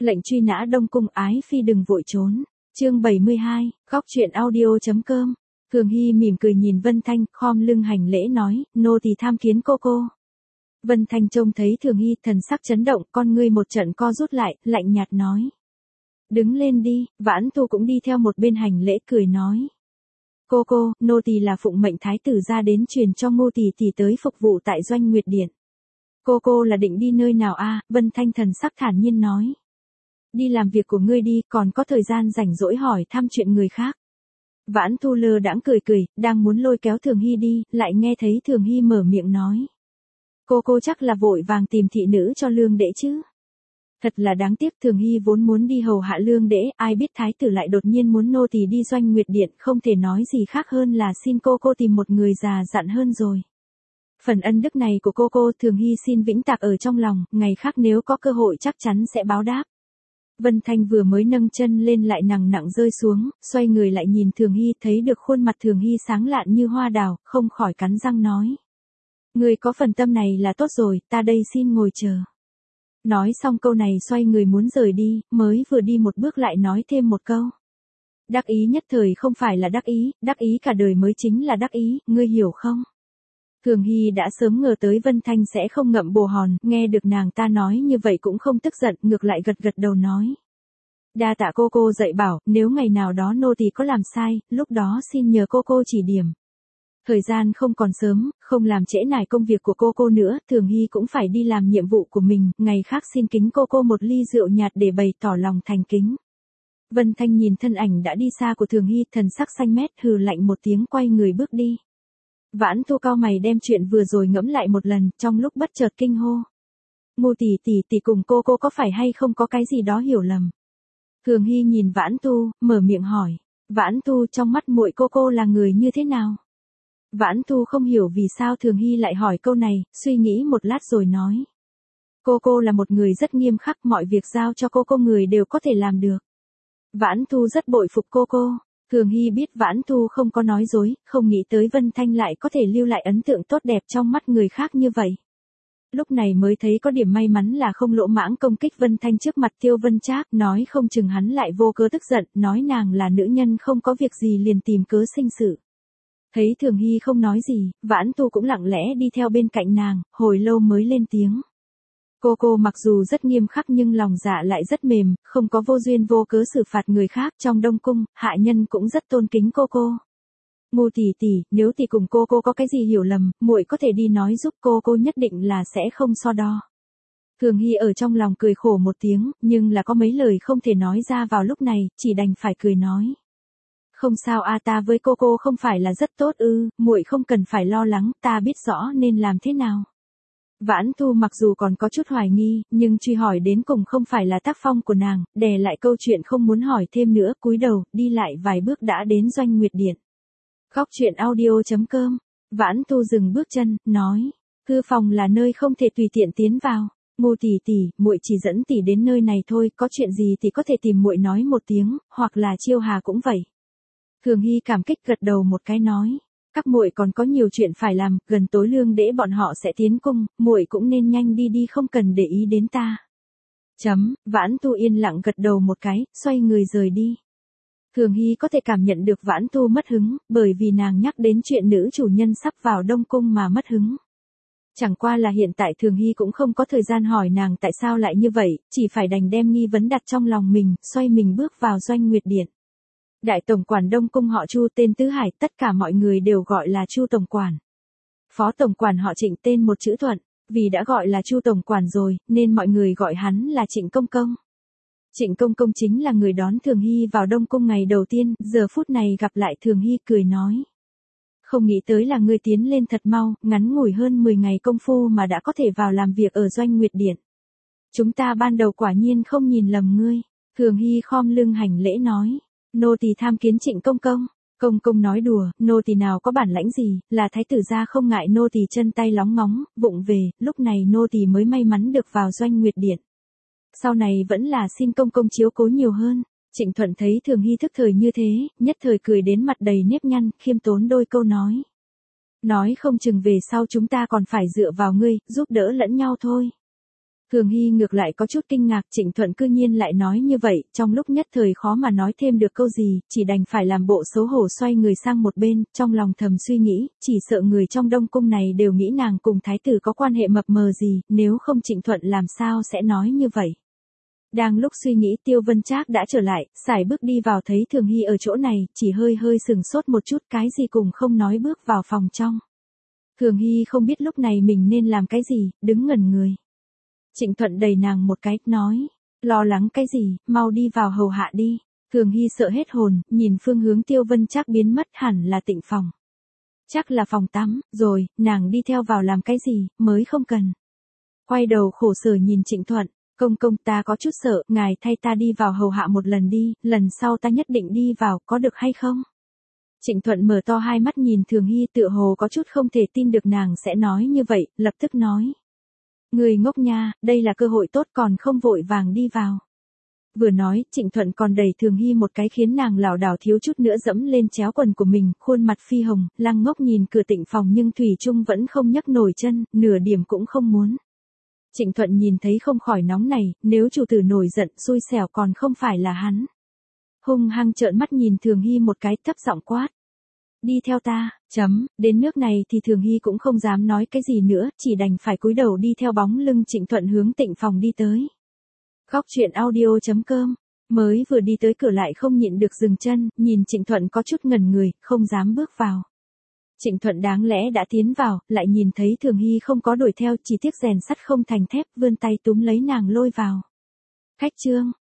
Lệnh truy nã Đông Cung ái phi đừng vội trốn. Chương 72, góc truyện audio.com. Thường Hy mỉm cười nhìn Vân Thanh, khom lưng hành lễ nói, nô tỳ tham kiến cô. Vân Thanh trông thấy Thường Hy, thần sắc chấn động, con ngươi một trận co rút lại, lạnh nhạt nói. Đứng lên đi, Vãn Tu cũng đi theo một bên hành lễ cười nói. Cô, nô tỳ là phụng mệnh thái tử ra đến truyền cho Ngô tỷ tới phục vụ tại Doanh Nguyệt Điện. Cô là định đi nơi nào a? Vân Thanh thần sắc thản nhiên nói. Đi làm việc của ngươi đi, còn có thời gian rảnh rỗi hỏi thăm chuyện người khác. Vãn Tu lơ đãng cười, đang muốn lôi kéo Thường Hy đi, lại nghe thấy Thường Hy mở miệng nói. Cô chắc là vội vàng tìm thị nữ cho Lương Đễ chứ. Thật là đáng tiếc, Thường Hy vốn muốn đi hầu hạ Lương Đễ, ai biết thái tử lại đột nhiên muốn nô tỳ đi Doanh Nguyệt Điện, không thể nói gì khác hơn là xin cô tìm một người già dặn hơn rồi. Phần ân đức này của cô Thường Hy xin vĩnh tạc ở trong lòng, ngày khác nếu có cơ hội chắc chắn sẽ báo đáp. Vân Thanh vừa mới nâng chân lên lại nặng rơi xuống, xoay người lại nhìn Thường Hy, thấy được khuôn mặt Thường Hy sáng lạn như hoa đào, không khỏi cắn răng nói. Người có phần tâm này là tốt rồi, ta đây xin ngồi chờ. Nói xong câu này xoay người muốn rời đi, mới vừa đi một bước lại nói thêm một câu. Đắc ý nhất thời không phải là đắc ý cả đời mới chính là đắc ý, ngươi hiểu không? Thường Hy đã sớm ngờ tới Vân Thanh sẽ không ngậm bồ hòn, nghe được nàng ta nói như vậy cũng không tức giận, ngược lại gật đầu nói. Đa tạ cô dạy bảo, nếu ngày nào đó nô tỳ có làm sai, lúc đó xin nhờ cô chỉ điểm. Thời gian không còn sớm, không làm trễ nải công việc của cô nữa, Thường Hy cũng phải đi làm nhiệm vụ của mình, ngày khác xin kính cô một ly rượu nhạt để bày tỏ lòng thành kính. Vân Thanh nhìn thân ảnh đã đi xa của Thường Hy, thần sắc xanh mét, hừ lạnh một tiếng quay người bước đi. Vãn Tu cao mày đem chuyện vừa rồi ngẫm lại một lần, trong lúc bất chợt kinh hô. Ngô tỷ cùng cô có phải hay không có cái gì đó hiểu lầm? Thường Hy nhìn Vãn Tu, mở miệng hỏi. Vãn Tu, trong mắt muội cô là người như thế nào? Vãn Tu không hiểu vì sao Thường Hy lại hỏi câu này, suy nghĩ một lát rồi nói. Cô là một người rất nghiêm khắc, mọi việc giao cho cô người đều có thể làm được. Vãn Tu rất bội phục cô. Thường Hy biết Vãn Tu không có nói dối, không nghĩ tới Vân Thanh lại có thể lưu lại ấn tượng tốt đẹp trong mắt người khác như vậy. Lúc này mới thấy có điểm may mắn là không lỗ mãng công kích Vân Thanh trước mặt Tiêu Vân Trác, nói không chừng hắn lại vô cớ tức giận, nói nàng là nữ nhân không có việc gì liền tìm cớ sinh sự. Thấy Thường Hy không nói gì, Vãn Tu cũng lặng lẽ đi theo bên cạnh nàng, hồi lâu mới lên tiếng. Cô mặc dù rất nghiêm khắc nhưng lòng dạ lại rất mềm, không có vô duyên vô cớ xử phạt người khác, trong Đông Cung, hạ nhân cũng rất tôn kính cô. Ngô tỷ, nếu tỷ cùng cô có cái gì hiểu lầm, muội có thể đi nói giúp cô nhất định là sẽ không so đo. Thường Hy ở trong lòng cười khổ một tiếng, nhưng là có mấy lời không thể nói ra vào lúc này, chỉ đành phải cười nói. Không sao ta với cô không phải là rất tốt muội không cần phải lo lắng, ta biết rõ nên làm thế nào. Vãn Tu mặc dù còn có chút hoài nghi, nhưng truy hỏi đến cùng không phải là tác phong của nàng, đè lại câu chuyện không muốn hỏi thêm nữa, cúi đầu, đi lại vài bước đã đến Doanh Nguyệt Điện. Góc truyện audio.com. Vãn Tu dừng bước chân, nói, thư phòng là nơi không thể tùy tiện tiến vào. Ngô tỷ, muội chỉ dẫn tỷ đến nơi này thôi, có chuyện gì thì có thể tìm muội nói một tiếng, hoặc là Chiêu Hà cũng vậy. Thường Hy cảm kích gật đầu một cái nói, các muội còn có nhiều chuyện phải làm, gần tối Lương Đễ bọn họ sẽ tiến cung, muội cũng nên nhanh đi không cần để ý đến ta. Vãn Tu yên lặng gật đầu một cái, xoay người rời đi. Thường Hy có thể cảm nhận được Vãn Tu mất hứng, bởi vì nàng nhắc đến chuyện nữ chủ nhân sắp vào Đông Cung mà mất hứng. Chẳng qua là hiện tại Thường Hy cũng không có thời gian hỏi nàng tại sao lại như vậy, chỉ phải đành đem nghi vấn đặt trong lòng mình, xoay mình bước vào Doanh Nguyệt Điện. Đại tổng quản Đông Cung họ Chu tên Tứ Hải, tất cả mọi người đều gọi là Chu tổng quản. Phó tổng quản họ Trịnh tên một chữ Thuận, vì đã gọi là Chu tổng quản rồi, nên mọi người gọi hắn là Trịnh Công Công. Trịnh Công Công chính là người đón Thường Hy vào Đông Cung ngày đầu tiên, giờ phút này gặp lại Thường Hy cười nói. Không nghĩ tới là ngươi tiến lên thật mau, ngắn ngủi hơn 10 ngày công phu mà đã có thể vào làm việc ở Doanh Nguyệt Điện. Chúng ta ban đầu quả nhiên không nhìn lầm ngươi. Thường Hy khom lưng hành lễ nói. Nô tỳ tham kiến Trịnh Công Công. Công nói đùa, nô tỳ nào có bản lãnh gì, là thái tử gia không ngại nô tỳ chân tay lóng ngóng, vụng về, lúc này nô tỳ mới may mắn được vào Doanh Nguyệt Điện. Sau này vẫn là xin công chiếu cố nhiều hơn. Trịnh Thuận thấy Thường Hy thức thời như thế, nhất thời cười đến mặt đầy nếp nhăn, khiêm tốn đôi câu nói. Nói không chừng về sau chúng ta còn phải dựa vào ngươi, giúp đỡ lẫn nhau thôi. Thường Hy ngược lại có chút kinh ngạc, Trịnh Thuận cư nhiên lại nói như vậy, trong lúc nhất thời khó mà nói thêm được câu gì, chỉ đành phải làm bộ xấu hổ xoay người sang một bên, trong lòng thầm suy nghĩ, chỉ sợ người trong Đông Cung này đều nghĩ nàng cùng thái tử có quan hệ mập mờ gì, nếu không Trịnh Thuận làm sao sẽ nói như vậy. Đang lúc suy nghĩ Tiêu Vân Trác đã trở lại, sải bước đi vào thấy Thường Hy ở chỗ này, chỉ hơi sừng sốt một chút, cái gì cùng không nói bước vào phòng trong. Thường Hy không biết lúc này mình nên làm cái gì, đứng ngẩn người. Trịnh Thuận đẩy nàng một cái, nói, lo lắng cái gì, mau đi vào hầu hạ đi. Thường Hy sợ hết hồn, nhìn phương hướng Tiêu Vân Trác biến mất, hẳn là Tịnh phòng. Chắc là phòng tắm, rồi, nàng đi theo vào làm cái gì, mới không cần. Quay đầu khổ sở nhìn Trịnh Thuận, công ta có chút sợ, ngài thay ta đi vào hầu hạ một lần đi, lần sau ta nhất định đi vào, có được hay không? Trịnh Thuận mở to hai mắt nhìn Thường Hy, tựa hồ có chút không thể tin được nàng sẽ nói như vậy, lập tức nói. Người ngốc nha, đây là cơ hội tốt còn không vội vàng đi vào. Vừa nói, Trịnh Thuận còn đẩy Thường Hy một cái khiến nàng lảo đảo thiếu chút nữa dẫm lên chéo quần của mình, khuôn mặt phi hồng, lăng ngốc nhìn cửa Tịnh phòng nhưng thủy chung vẫn không nhấc nổi chân, nửa điểm cũng không muốn. Trịnh Thuận nhìn thấy không khỏi nóng này, nếu chủ tử nổi giận xui xẻo còn không phải là hắn. Hung hăng trợn mắt nhìn Thường Hy một cái, thấp giọng quát. Đi theo ta, đến nước này thì Thường Hy cũng không dám nói cái gì nữa, chỉ đành phải cúi đầu đi theo bóng lưng Trịnh Thuận hướng Tịnh phòng đi tới. Góc truyện audio.com, mới vừa đi tới cửa lại không nhịn được dừng chân, nhìn Trịnh Thuận có chút ngẩn người, không dám bước vào. Trịnh Thuận đáng lẽ đã tiến vào, lại nhìn thấy Thường Hy không có đuổi theo, chỉ tiếc rèn sắt không thành thép, vươn tay túm lấy nàng lôi vào. Khách trương,